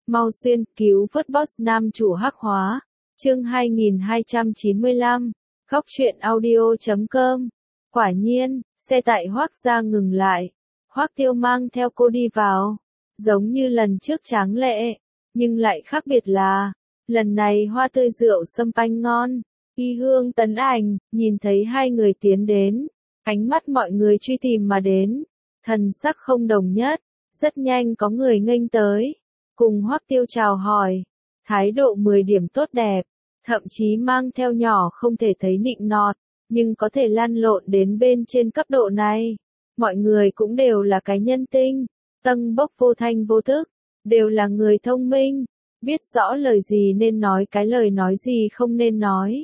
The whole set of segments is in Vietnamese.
Mau xuyên, cứu vớt boss nam chủ hắc hóa. Chương 2295, Góc truyện audio.com. Quả nhiên, xe tại Hoắc gia ngừng lại. Hoắc Tiêu mang theo cô đi vào, giống như lần trước tráng lệ, nhưng lại khác biệt là, lần này hoa tươi rượu sâm panh ngon. Y hương tấn ảnh, nhìn thấy hai người tiến đến, ánh mắt mọi người truy tìm mà đến, thần sắc không đồng nhất, rất nhanh có người nghênh tới, cùng Hoắc Tiêu chào hỏi, thái độ 10 điểm tốt đẹp, thậm chí mang theo nhỏ không thể thấy nịnh nọt, nhưng có thể lăn lộn đến bên trên cấp độ này. Mọi người cũng đều là cái nhân tinh, tâng bốc vô thanh vô thức, đều là người thông minh, biết rõ lời gì nên nói cái lời nói gì không nên nói.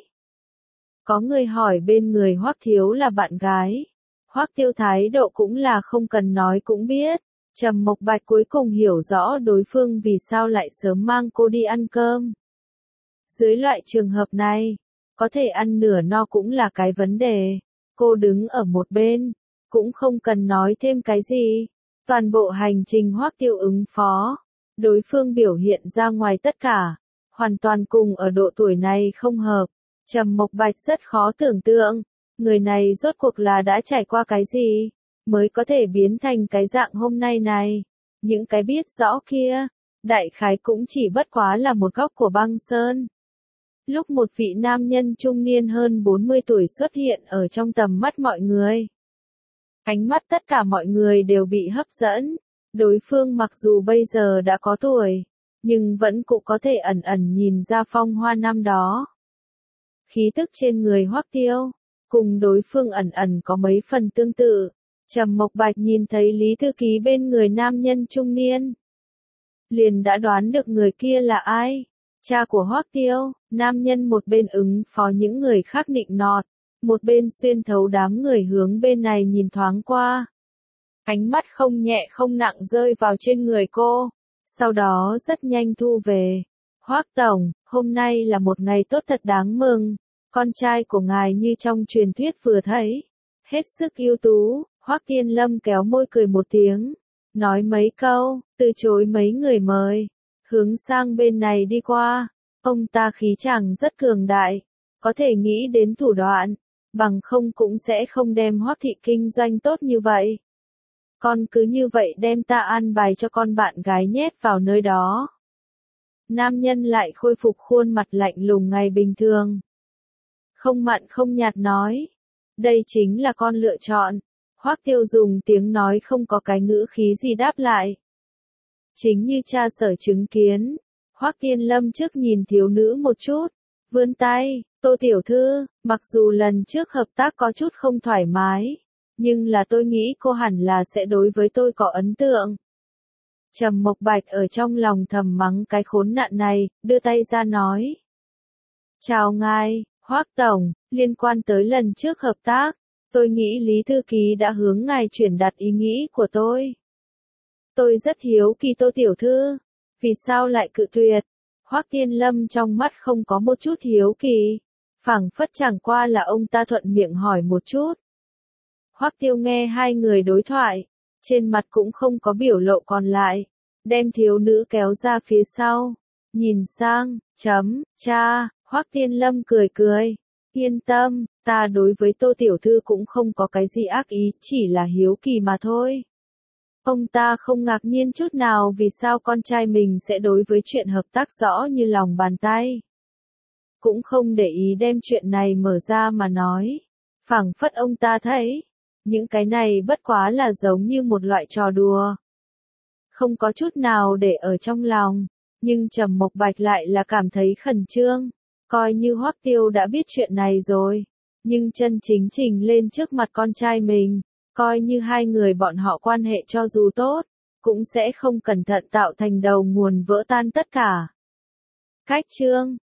Có người hỏi bên người Hoắc Thiếu là bạn gái. Hoắc Tiêu thái độ cũng là không cần nói cũng biết. Trầm Mộc Bạch cuối cùng hiểu rõ đối phương vì sao lại sớm mang cô đi ăn cơm. Dưới loại trường hợp này, có thể ăn nửa no cũng là cái vấn đề. Cô đứng ở một bên, cũng không cần nói thêm cái gì. Toàn bộ hành trình Hoắc Tiêu ứng phó. Đối phương biểu hiện ra ngoài tất cả, hoàn toàn cùng ở độ tuổi này không hợp. Trầm Mộc Bạch rất khó tưởng tượng, người này rốt cuộc là đã trải qua cái gì, mới có thể biến thành cái dạng hôm nay này. Những cái biết rõ kia, đại khái cũng chỉ bất quá là một góc của băng sơn. Lúc một vị nam nhân trung niên hơn 40 tuổi xuất hiện ở trong tầm mắt mọi người. Ánh mắt tất cả mọi người đều bị hấp dẫn. Đối phương mặc dù bây giờ đã có tuổi, nhưng vẫn cũng có thể ẩn ẩn nhìn ra phong hoa năm đó. Khí tức trên người Hoắc Tiêu, cùng đối phương ẩn ẩn có mấy phần tương tự. Trầm Mộc Bạch nhìn thấy Lý Thư Ký bên người nam nhân trung niên, liền đã đoán được người kia là ai. Cha của Hoắc Tiêu. Nam nhân một bên ứng phó những người khác nịnh nọt, một bên xuyên thấu đám người hướng bên này nhìn thoáng qua. Ánh mắt không nhẹ không nặng rơi vào trên người cô, sau đó rất nhanh thu về. Hoắc tổng, hôm nay là một ngày tốt thật đáng mừng, con trai của ngài như trong truyền thuyết vừa thấy, hết sức ưu tú. Hoắc Tiên Lâm kéo môi cười một tiếng, nói mấy câu, từ chối mấy người mời, hướng sang bên này đi qua. Ông ta khí chàng rất cường đại, có thể nghĩ đến thủ đoạn, bằng không cũng sẽ không đem Hoắc thị kinh doanh tốt như vậy. Con cứ như vậy đem ta an bài cho con bạn gái nhét vào nơi đó. Nam nhân lại khôi phục khuôn mặt lạnh lùng ngày bình thường. Không mặn không nhạt nói. Đây chính là con lựa chọn. Hoắc Tiêu dùng tiếng nói không có cái ngữ khí gì đáp lại. Chính như cha sở chứng kiến. Hoắc Tiên Lâm trước nhìn thiếu nữ một chút. Vươn tay, Tô tiểu thư, mặc dù lần trước hợp tác có chút không thoải mái. Nhưng là tôi nghĩ cô hẳn là sẽ đối với tôi có ấn tượng. Trầm Mộc Bạch ở trong lòng thầm mắng cái khốn nạn này, đưa tay ra nói. Chào ngài, Hoắc tổng, liên quan tới lần trước hợp tác, tôi nghĩ Lý Thư Ký đã hướng ngài truyền đạt ý nghĩ của tôi. Tôi rất hiếu kỳ Tô tiểu thư, vì sao lại cự tuyệt? Hoắc Tiên Lâm trong mắt không có một chút hiếu kỳ, phảng phất chẳng qua là ông ta thuận miệng hỏi một chút. Hoắc Tiêu nghe hai người đối thoại, trên mặt cũng không có biểu lộ còn lại, đem thiếu nữ kéo ra phía sau, nhìn sang, cha, Hoắc Tiên Lâm cười cười, yên tâm, ta đối với Tô tiểu thư cũng không có cái gì ác ý, chỉ là hiếu kỳ mà thôi. Ông ta không ngạc nhiên chút nào vì sao con trai mình sẽ đối với chuyện hợp tác rõ như lòng bàn tay. Cũng không để ý đem chuyện này mở ra mà nói, phảng phất ông ta thấy. Những cái này bất quá là giống như một loại trò đùa. Không có chút nào để ở trong lòng, nhưng Trầm Mộc Bạch lại là cảm thấy khẩn trương, coi như Hoắc Tiêu đã biết chuyện này rồi, nhưng chân chính trình lên trước mặt con trai mình, coi như hai người bọn họ quan hệ cho dù tốt, cũng sẽ không cẩn thận tạo thành đầu nguồn vỡ tan tất cả. Cách chương